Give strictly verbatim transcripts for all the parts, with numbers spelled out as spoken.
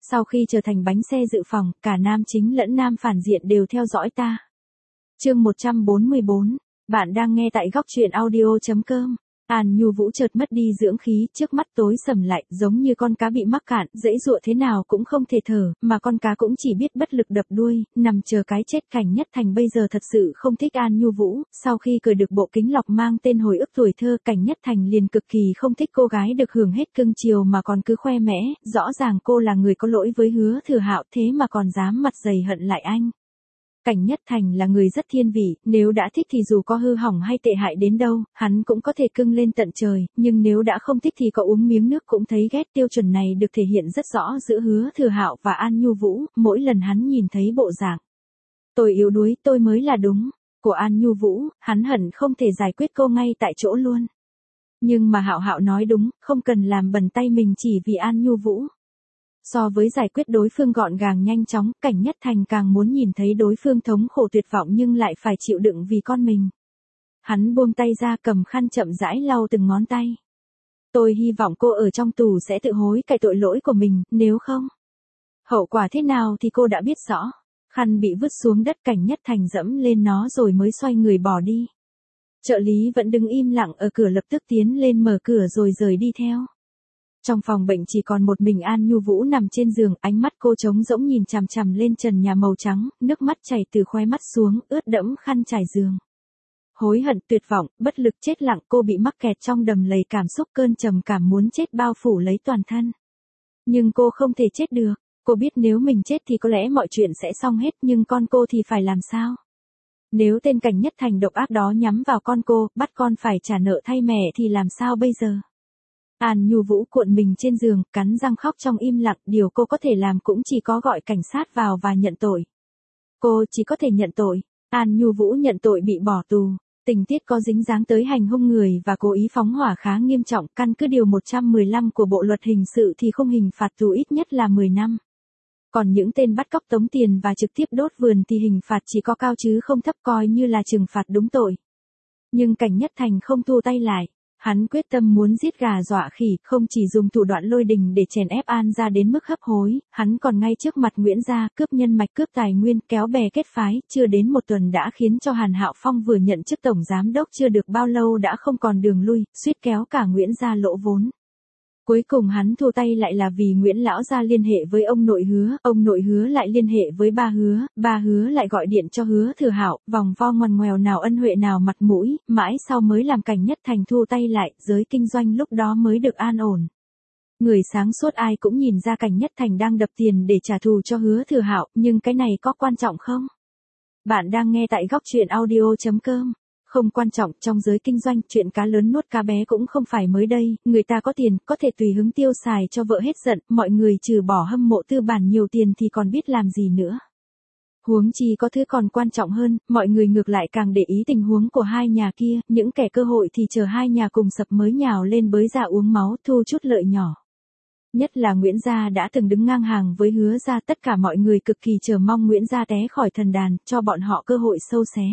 Sau khi trở thành bánh xe dự phòng, cả nam chính lẫn nam phản diện đều theo dõi ta. Chương một trăm bốn mươi bốn. Bạn đang nghe tại góc truyện audio chấm com. An Nhu Vũ chợt mất đi dưỡng khí, trước mắt tối sầm lại, giống như con cá bị mắc cạn, dãy dụa thế nào cũng không thể thở, mà con cá cũng chỉ biết bất lực đập đuôi, nằm chờ cái chết. Cảnh Nhất Thành bây giờ thật sự không thích An Nhu Vũ, sau khi cười được bộ kính lọc mang tên hồi ức tuổi thơ, Cảnh Nhất Thành liền cực kỳ không thích cô gái được hưởng hết cưng chiều mà còn cứ khoe mẽ, rõ ràng cô là người có lỗi với Hứa Thừa Hạo thế mà còn dám mặt dày hận lại anh. Cảnh Nhất Thành là người rất thiên vị, nếu đã thích thì dù có hư hỏng hay tệ hại đến đâu, hắn cũng có thể cưng lên tận trời, nhưng nếu đã không thích thì có uống miếng nước cũng thấy ghét. Tiêu chuẩn này được thể hiện rất rõ giữa Hứa Thừa Hạo và An Nhu Vũ, mỗi lần hắn nhìn thấy bộ dạng "tôi yếu đuối, tôi mới là đúng" của An Nhu Vũ, hắn hận không thể giải quyết cô ngay tại chỗ luôn. Nhưng mà Hạo Hạo nói đúng, không cần làm bẩn tay mình chỉ vì An Nhu Vũ. So với giải quyết đối phương gọn gàng nhanh chóng, Cảnh Nhất Thành càng muốn nhìn thấy đối phương thống khổ tuyệt vọng nhưng lại phải chịu đựng vì con mình. Hắn buông tay ra, cầm khăn chậm rãi lau từng ngón tay. Tôi hy vọng cô ở trong tù sẽ tự hối cải tội lỗi của mình, nếu không, hậu quả thế nào thì cô đã biết rõ. Khăn bị vứt xuống đất, Cảnh Nhất Thành dẫm lên nó rồi mới xoay người bỏ đi. Trợ lý vẫn đứng im lặng ở cửa lập tức tiến lên mở cửa rồi rời đi theo. Trong phòng bệnh chỉ còn một mình An Nhu Vũ nằm trên giường, ánh mắt cô trống rỗng nhìn chằm chằm lên trần nhà màu trắng, nước mắt chảy từ khóe mắt xuống, ướt đẫm khăn trải giường. Hối hận, tuyệt vọng, bất lực, chết lặng, cô bị mắc kẹt trong đầm lầy cảm xúc, cơn trầm cảm muốn chết bao phủ lấy toàn thân. Nhưng cô không thể chết được, cô biết nếu mình chết thì có lẽ mọi chuyện sẽ xong hết, nhưng con cô thì phải làm sao? Nếu tên Cảnh Nhất Thành độc ác đó nhắm vào con cô, bắt con phải trả nợ thay mẹ thì làm sao bây giờ? An Nhu Vũ cuộn mình trên giường, cắn răng khóc trong im lặng, điều cô có thể làm cũng chỉ có gọi cảnh sát vào và nhận tội. Cô chỉ có thể nhận tội. An Nhu Vũ nhận tội bị bỏ tù. Tình tiết có dính dáng tới hành hung người và cố ý phóng hỏa khá nghiêm trọng, căn cứ điều một trăm mười lăm của Bộ luật hình sự thì khung hình phạt tù ít nhất là mười năm. Còn những tên bắt cóc, tống tiền và trực tiếp đốt vườn thì hình phạt chỉ có cao chứ không thấp, coi như là trừng phạt đúng tội. Nhưng Cảnh Nhất Thành không thu tay lại. Hắn quyết tâm muốn giết gà dọa khỉ, không chỉ dùng thủ đoạn lôi đình để chèn ép An gia đến mức hấp hối, hắn còn ngay trước mặt Nguyễn gia cướp nhân mạch, cướp tài nguyên, kéo bè kết phái, chưa đến một tuần đã khiến cho Hàn Hạo Phong vừa nhận chức tổng giám đốc chưa được bao lâu đã không còn đường lui, suýt kéo cả Nguyễn gia lỗ vốn. Cuối cùng hắn thu tay lại là vì Nguyễn lão gia liên hệ với ông nội Hứa, ông nội Hứa lại liên hệ với ba Hứa, ba Hứa lại gọi điện cho Hứa Thừa Hạo, vòng vo ngoằn ngoèo nào ân huệ nào mặt mũi, mãi sau mới làm Cảnh Nhất Thành thu tay lại, giới kinh doanh lúc đó mới được an ổn. Người sáng suốt ai cũng nhìn ra Cảnh Nhất Thành đang đập tiền để trả thù cho Hứa Thừa Hạo, nhưng cái này có quan trọng không? Bạn đang nghe tại góc truyện audio chấm com. Không quan trọng, trong giới kinh doanh, chuyện cá lớn nuốt cá bé cũng không phải mới đây, người ta có tiền, có thể tùy hứng tiêu xài cho vợ hết giận, mọi người trừ bỏ hâm mộ tư bản nhiều tiền thì còn biết làm gì nữa. Huống chi có thứ còn quan trọng hơn, mọi người ngược lại càng để ý tình huống của hai nhà kia, những kẻ cơ hội thì chờ hai nhà cùng sập mới nhào lên bới ra uống máu, thu chút lợi nhỏ. Nhất là Nguyễn gia đã từng đứng ngang hàng với Hứa gia, tất cả mọi người cực kỳ chờ mong Nguyễn gia té khỏi thần đàn, cho bọn họ cơ hội sâu xé.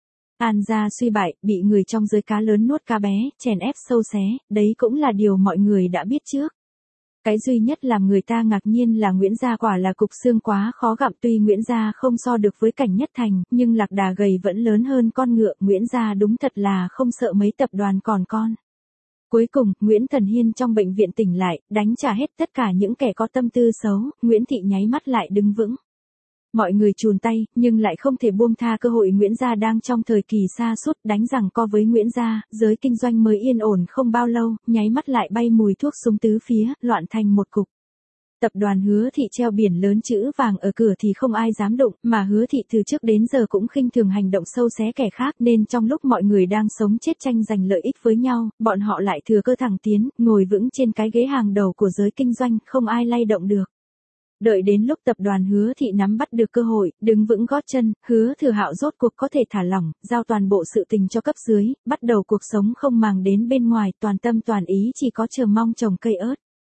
An gia suy bại, bị người trong giới cá lớn nuốt cá bé, chèn ép sâu xé, đấy cũng là điều mọi người đã biết trước. Cái duy nhất làm người ta ngạc nhiên là Nguyễn gia quả là cục xương quá khó gặm, tuy Nguyễn gia không so được với Cảnh Nhất Thành, nhưng lạc đà gầy vẫn lớn hơn con ngựa, Nguyễn gia đúng thật là không sợ mấy tập đoàn còn con. Cuối cùng, Nguyễn Thần Hiên trong bệnh viện tỉnh lại, đánh trả hết tất cả những kẻ có tâm tư xấu, Nguyễn Thị nháy mắt lại đứng vững. Mọi người chùn tay, nhưng lại không thể buông tha cơ hội. Nguyễn gia đang trong thời kỳ sa sút, đánh giằng co với Nguyễn gia, giới kinh doanh mới yên ổn không bao lâu, nháy mắt lại bay mùi thuốc súng tứ phía, loạn thành một cục. Tập đoàn Hứa Thị treo biển lớn chữ vàng ở cửa thì không ai dám đụng, mà Hứa Thị từ trước đến giờ cũng khinh thường hành động sâu xé kẻ khác, nên trong lúc mọi người đang sống chết tranh giành lợi ích với nhau, bọn họ lại thừa cơ thẳng tiến, ngồi vững trên cái ghế hàng đầu của giới kinh doanh, không ai lay động được. Đợi đến lúc tập đoàn Hứa Thị nắm bắt được cơ hội, đứng vững gót chân, Hứa Thừa Hạo rốt cuộc có thể thả lỏng, giao toàn bộ sự tình cho cấp dưới, bắt đầu cuộc sống không màng đến bên ngoài, toàn tâm toàn ý chỉ có chờ mong trồng cây ớt.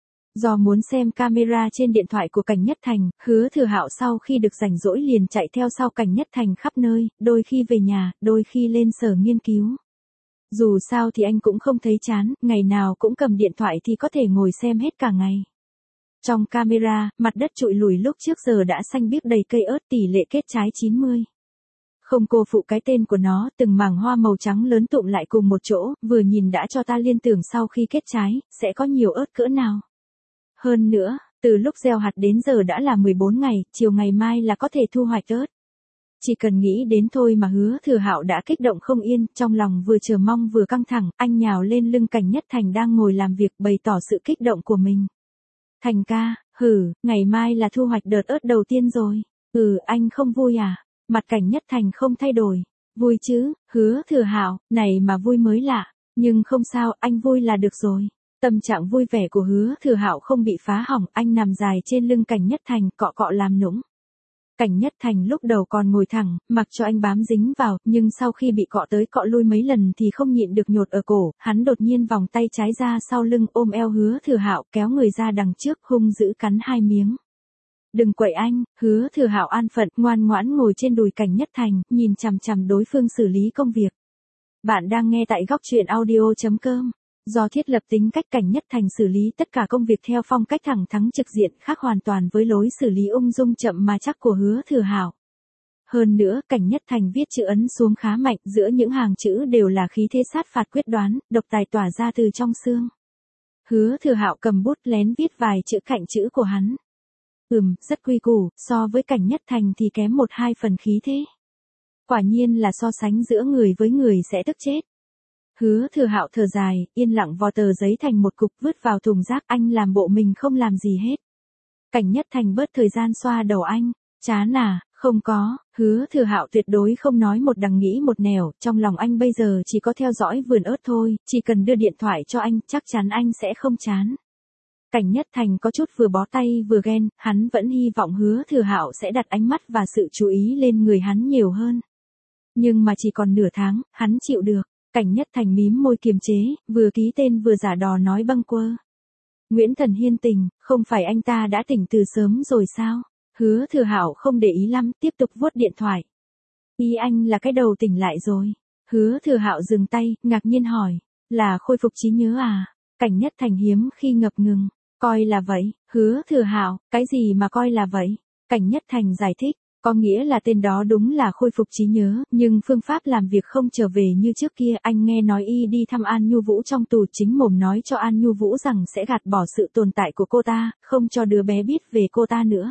Do muốn xem camera trên điện thoại của Cảnh Nhất Thành, Hứa Thừa Hạo sau khi được rảnh rỗi liền chạy theo sau Cảnh Nhất Thành khắp nơi, đôi khi về nhà, đôi khi lên sở nghiên cứu. Dù sao thì anh cũng không thấy chán, ngày nào cũng cầm điện thoại thì có thể ngồi xem hết cả ngày. Trong camera, mặt đất trụi lùi lúc trước giờ đã xanh biếc đầy cây ớt tỷ lệ kết trái chín mươi. Không cô phụ cái tên của nó, từng mảng hoa màu trắng lớn tụm lại cùng một chỗ, vừa nhìn đã cho ta liên tưởng sau khi kết trái, sẽ có nhiều ớt cỡ nào. Hơn nữa, từ lúc gieo hạt đến giờ đã là mười bốn ngày, chiều ngày mai là có thể thu hoạch ớt. Chỉ cần nghĩ đến thôi mà Hứa Thừa Hạo đã kích động không yên, trong lòng vừa chờ mong vừa căng thẳng, anh nhào lên lưng Cảnh Nhất Thành đang ngồi làm việc bày tỏ sự kích động của mình. Thành ca, hử, ngày mai là thu hoạch đợt ớt đầu tiên rồi. Ừ, anh không vui à? Mặt Cảnh Nhất Thành không thay đổi. Vui chứ, Hứa Thừa Hạo, này mà vui mới lạ. Nhưng không sao, anh vui là được rồi. Tâm trạng vui vẻ của Hứa Thừa Hạo không bị phá hỏng, anh nằm dài trên lưng Cảnh Nhất Thành, cọ cọ làm nũng. Cảnh Nhất Thành lúc đầu còn ngồi thẳng, mặc cho anh bám dính vào, nhưng sau khi bị cọ tới cọ lui mấy lần thì không nhịn được nhột ở cổ, hắn đột nhiên vòng tay trái ra sau lưng ôm eo Hứa Thừa Hạo, kéo người ra đằng trước, hung dữ cắn hai miếng. Đừng quậy anh, Hứa Thừa Hạo an phận, ngoan ngoãn ngồi trên đùi Cảnh Nhất Thành, nhìn chằm chằm đối phương xử lý công việc. Bạn đang nghe tại góc truyện audio chấm com. Do thiết lập tính cách Cảnh Nhất Thành xử lý tất cả công việc theo phong cách thẳng thắn trực diện, khác hoàn toàn với lối xử lý ung dung chậm mà chắc của Hứa Thừa Hạo. Hơn nữa, Cảnh Nhất Thành viết chữ ấn xuống khá mạnh, giữa những hàng chữ đều là khí thế sát phạt quyết đoán, độc tài tỏa ra từ trong xương. Hứa Thừa Hạo cầm bút lén viết vài chữ cạnh chữ của hắn. Ừm, rất quy củ, so với Cảnh Nhất Thành thì kém một hai phần khí thế. Quả nhiên là so sánh giữa người với người sẽ tức chết. Hứa Thừa Hạo thở dài, yên lặng vò tờ giấy thành một cục vứt vào thùng rác, anh làm bộ mình không làm gì hết. Cảnh Nhất Thành bớt thời gian xoa đầu anh, chán à, không có, Hứa Thừa Hạo tuyệt đối không nói một đằng nghĩ một nẻo, trong lòng anh bây giờ chỉ có theo dõi vườn ớt thôi, chỉ cần đưa điện thoại cho anh, chắc chắn anh sẽ không chán. Cảnh Nhất Thành có chút vừa bó tay vừa ghen, hắn vẫn hy vọng Hứa Thừa Hạo sẽ đặt ánh mắt và sự chú ý lên người hắn nhiều hơn. Nhưng mà chỉ còn nửa tháng, hắn chịu được. Cảnh Nhất Thành mím môi kiềm chế, vừa ký tên vừa giả đò nói bâng quơ. Nguyễn Thần Hiên tỉnh, không phải anh ta đã tỉnh từ sớm rồi sao? Hứa Thừa Hạo không để ý lắm, tiếp tục vuốt điện thoại. Ý anh là cái đầu tỉnh lại rồi. Hứa Thừa Hạo dừng tay, ngạc nhiên hỏi, là khôi phục trí nhớ à? Cảnh Nhất Thành hiếm khi ngập ngừng, coi là vậy. Hứa Thừa Hạo, cái gì mà coi là vậy? Cảnh Nhất Thành giải thích. Có nghĩa là tên đó đúng là khôi phục trí nhớ, nhưng phương pháp làm việc không trở về như trước kia. Anh nghe nói y đi thăm An Nhu Vũ trong tù, chính mồm nói cho An Nhu Vũ rằng sẽ gạt bỏ sự tồn tại của cô ta, không cho đứa bé biết về cô ta nữa.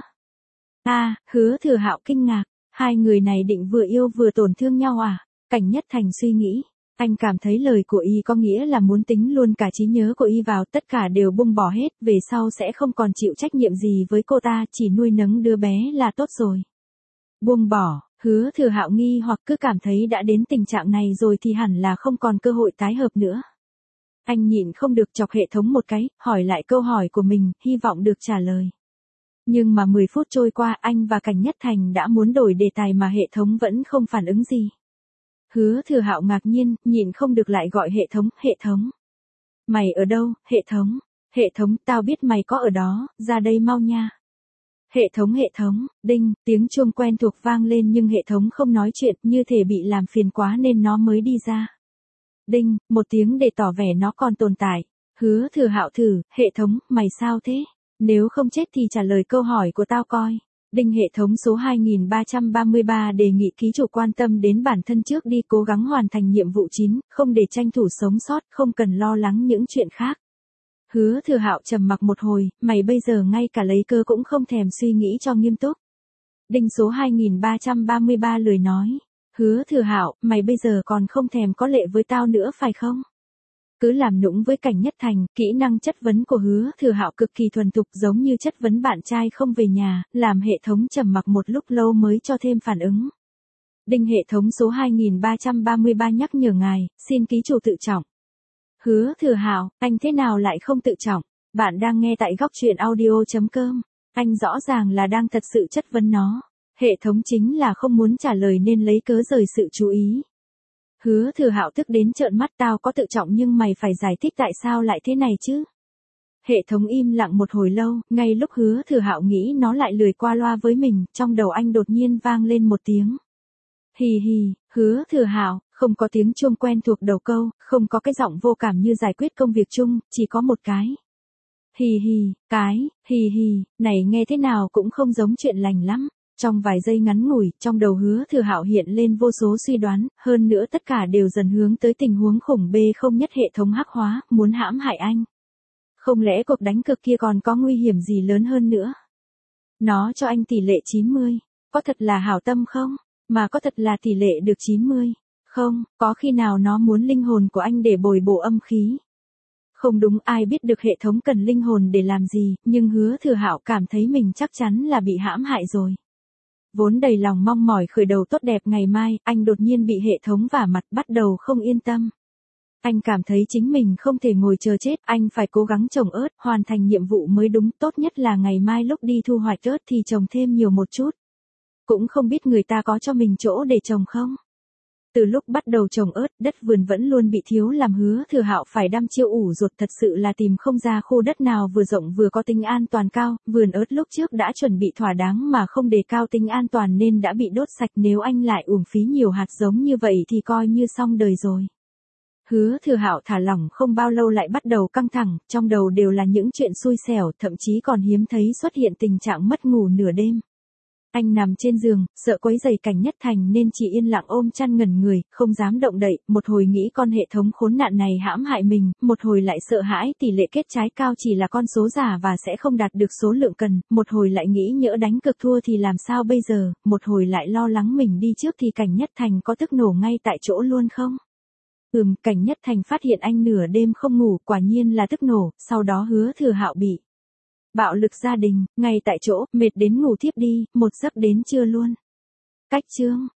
À, Hứa Thừa Hạo kinh ngạc, hai người này định vừa yêu vừa tổn thương nhau à? Cảnh Nhất Thành suy nghĩ, anh cảm thấy lời của y có nghĩa là muốn tính luôn cả trí nhớ của y vào, tất cả đều buông bỏ hết, về sau sẽ không còn chịu trách nhiệm gì với cô ta, chỉ nuôi nấng đứa bé là tốt rồi. Buông bỏ, Hứa Thừa Hạo nghi hoặc cứ cảm thấy đã đến tình trạng này rồi thì hẳn là không còn cơ hội tái hợp nữa. Anh nhịn không được chọc hệ thống một cái, hỏi lại câu hỏi của mình, hy vọng được trả lời. Nhưng mà mười phút trôi qua, anh và Cảnh Nhất Thành đã muốn đổi đề tài mà hệ thống vẫn không phản ứng gì. Hứa Thừa Hạo ngạc nhiên, nhịn không được lại gọi hệ thống, hệ thống. Mày ở đâu, hệ thống? Hệ thống, tao biết mày có ở đó, ra đây mau nha. Hệ thống hệ thống, đinh, tiếng chuông quen thuộc vang lên nhưng hệ thống không nói chuyện, như thể bị làm phiền quá nên nó mới đi ra. Đinh, một tiếng để tỏ vẻ nó còn tồn tại. Hứa Thừa Hạo thử, hệ thống, mày sao thế? Nếu không chết thì trả lời câu hỏi của tao coi. Đinh, hệ thống số hai nghìn ba trăm ba mươi ba đề nghị ký chủ quan tâm đến bản thân trước đi, cố gắng hoàn thành nhiệm vụ chín, không để tranh thủ sống sót, không cần lo lắng những chuyện khác. Hứa Thừa Hạo trầm mặc một hồi, mày bây giờ ngay cả lấy cơ cũng không thèm suy nghĩ cho nghiêm túc. Đinh số hai nghìn ba trăm ba mươi ba lười nói. Hứa Thừa Hạo, mày bây giờ còn không thèm có lệ với tao nữa phải không? Cứ làm nũng với Cảnh Nhất Thành, kỹ năng chất vấn của Hứa Thừa Hạo cực kỳ thuần thục, giống như chất vấn bạn trai không về nhà, làm hệ thống trầm mặc một lúc lâu mới cho thêm phản ứng. Đinh, hệ thống số hai nghìn ba trăm ba mươi ba nhắc nhở ngài, xin ký chủ tự trọng. Hứa Thừa Hạo, anh thế nào lại không tự trọng? Bạn đang nghe tại góc truyện audio chấm com. Anh rõ ràng là đang thật sự chất vấn nó. Hệ thống chính là không muốn trả lời nên lấy cớ rời sự chú ý. Hứa Thừa Hạo tức đến trợn mắt, tao có tự trọng nhưng mày phải giải thích tại sao lại thế này chứ? Hệ thống im lặng một hồi lâu, ngay lúc Hứa Thừa Hạo nghĩ nó lại lười qua loa với mình, trong đầu anh đột nhiên vang lên một tiếng. Hì hì, Hứa Thừa Hạo, không có tiếng chuông quen thuộc đầu câu, không có cái giọng vô cảm như giải quyết công việc chung, chỉ có một cái. hì hì, cái, hì hì, này nghe thế nào cũng không giống chuyện lành lắm. Trong vài giây ngắn ngủi, trong đầu Hứa Thừa Hạo hiện lên vô số suy đoán, hơn nữa tất cả đều dần hướng tới tình huống khủng bê không nhất hệ thống hắc hóa, muốn hãm hại anh. Không lẽ cuộc đánh cược kia còn có nguy hiểm gì lớn hơn nữa? Nó cho anh tỷ lệ chín mươi, có thật là hảo tâm không? Mà có thật là tỷ lệ được chín mươi? Không, có khi nào nó muốn linh hồn của anh để bồi bổ âm khí? Không đúng, ai biết được hệ thống cần linh hồn để làm gì, nhưng Hứa Thừa Hạo cảm thấy mình chắc chắn là bị hãm hại rồi. Vốn đầy lòng mong mỏi khởi đầu tốt đẹp ngày mai, anh đột nhiên bị hệ thống vả mặt, bắt đầu không yên tâm. Anh cảm thấy chính mình không thể ngồi chờ chết, anh phải cố gắng trồng ớt, hoàn thành nhiệm vụ mới đúng, tốt nhất là ngày mai lúc đi thu hoạch ớt thì trồng thêm nhiều một chút. Cũng không biết người ta có cho mình chỗ để trồng không? Từ lúc bắt đầu trồng ớt, đất vườn vẫn luôn bị thiếu, làm Hứa Thừa Hạo phải đăm chiêu ủ ruột, thật sự là tìm không ra khu đất nào vừa rộng vừa có tính an toàn cao. Vườn ớt lúc trước đã chuẩn bị thỏa đáng mà không đề cao tính an toàn nên đã bị đốt sạch, nếu anh lại uổng phí nhiều hạt giống như vậy thì coi như xong đời rồi. Hứa Thừa Hạo thả lỏng không bao lâu lại bắt đầu căng thẳng, trong đầu đều là những chuyện xui xẻo, thậm chí còn hiếm thấy xuất hiện tình trạng mất ngủ nửa đêm. Anh nằm trên giường, sợ quấy rầy Cảnh Nhất Thành nên chỉ yên lặng ôm chăn ngẩn người, không dám động đậy, một hồi nghĩ con hệ thống khốn nạn này hãm hại mình, một hồi lại sợ hãi tỷ lệ kết trái cao chỉ là con số giả và sẽ không đạt được số lượng cần, một hồi lại nghĩ nhỡ đánh cược thua thì làm sao bây giờ, một hồi lại lo lắng mình đi trước thì Cảnh Nhất Thành có tức nổ ngay tại chỗ luôn không? Ừm, Cảnh Nhất Thành phát hiện anh nửa đêm không ngủ, quả nhiên là tức nổ, sau đó Hứa Thừa Hạo bị bạo lực gia đình, ngay tại chỗ, mệt đến ngủ thiếp đi, một giấc đến trưa luôn. Cách chương